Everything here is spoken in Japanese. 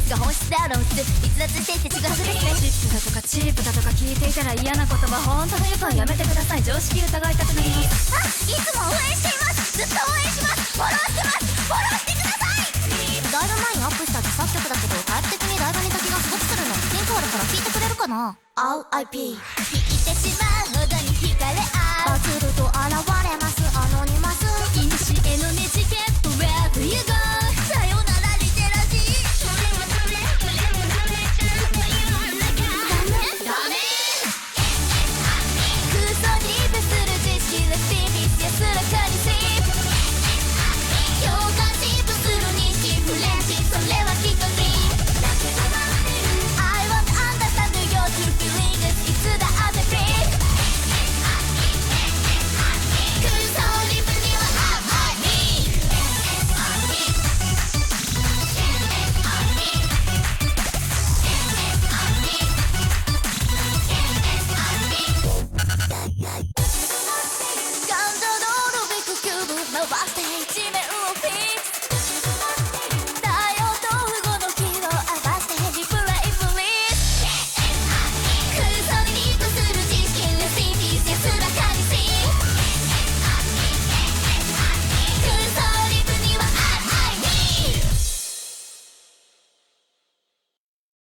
スが本質だろうって逸脱していてちぐはぐですね。チップだとかチープだとか聞いていたら嫌な言葉本当の言うとはやめてください。常識疑いたくなります。いつも応援しています。ずっと応援します。フォローしてます。フォローしてください。だいぶ前にアップした自作曲だけどタイプ的にライブに時がすごくするの。ピンクあるから聞いてくれるかな。 RIP 引いてしまうほどに惹かれ合う。バズると現れますアノニマス。いにしえのねじけ Wherever you go さよならリテラジー。ダメ空想にディープする知識レシピ安らかにスリープ。共感ディープする西フレンチそれはきっとリープ。I want to understand your true feelings いつだってフリープ。空想リップには RIP。 感情のルービックキューブ回して